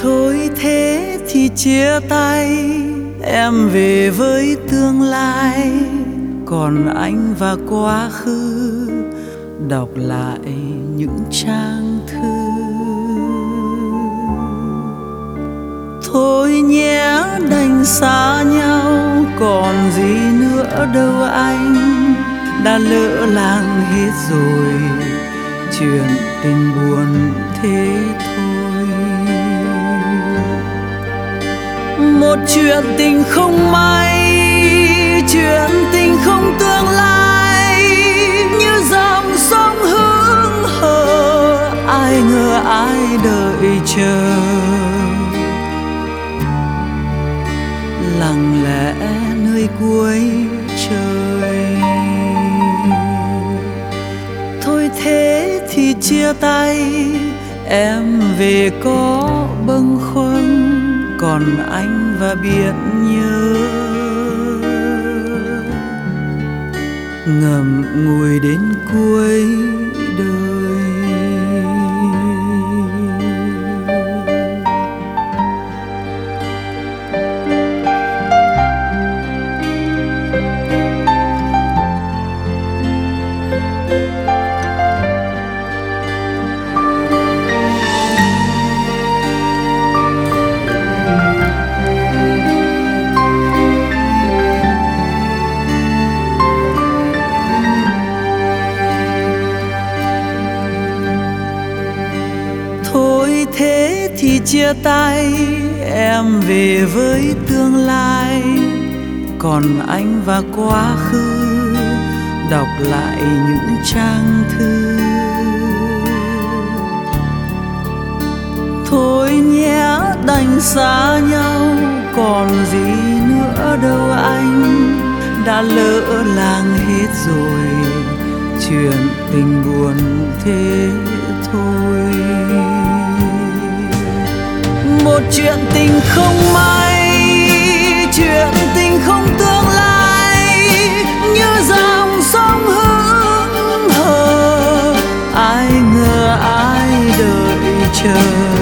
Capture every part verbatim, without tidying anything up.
Thôi thế thì chia tay, em về với tương lai, còn anh và quá khứ đọc lại những trang thư. Thôi nhé đành xa nhau, còn gì nữa đâu anh, đã lỡ làng hết rồi, chuyện tình buồn thế thôi. Một chuyện tình không may, chuyện tình không tương lai, như dòng sông hững hờ, ai ngờ ai đợi chờ. Lặng lẽ nơi cuối trời. Thôi thế thì chia tay, em về có bâng khuâng, còn anh và biết nhớ. Ngậm ngùi đến cuối đời. Thôi thế thì chia tay, em về với tương lai, còn anh và quá khứ đọc lại những trang thư. Thôi nhé đành xa nhau, còn gì nữa đâu anh, đã lỡ làng hết rồi, chuyện tình buồn thế thôi. Một chuyện tình không may, chuyện tình không tương lai, như dòng sông hững hờ, ai ngờ ai đợi chờ.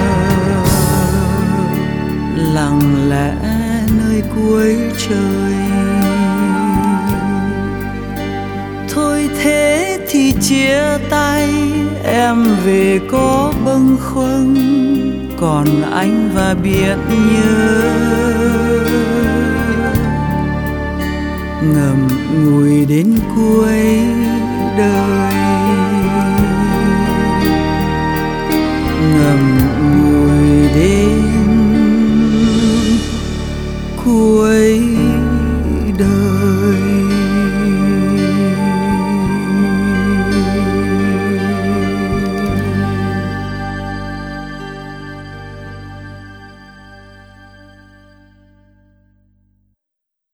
Lặng lẽ nơi cuối trời. Thôi thế thì chia tay, em về có bâng khuâng, còn anh và biết nhớ. Ngậm ngùi đến cuối đời. Ngậm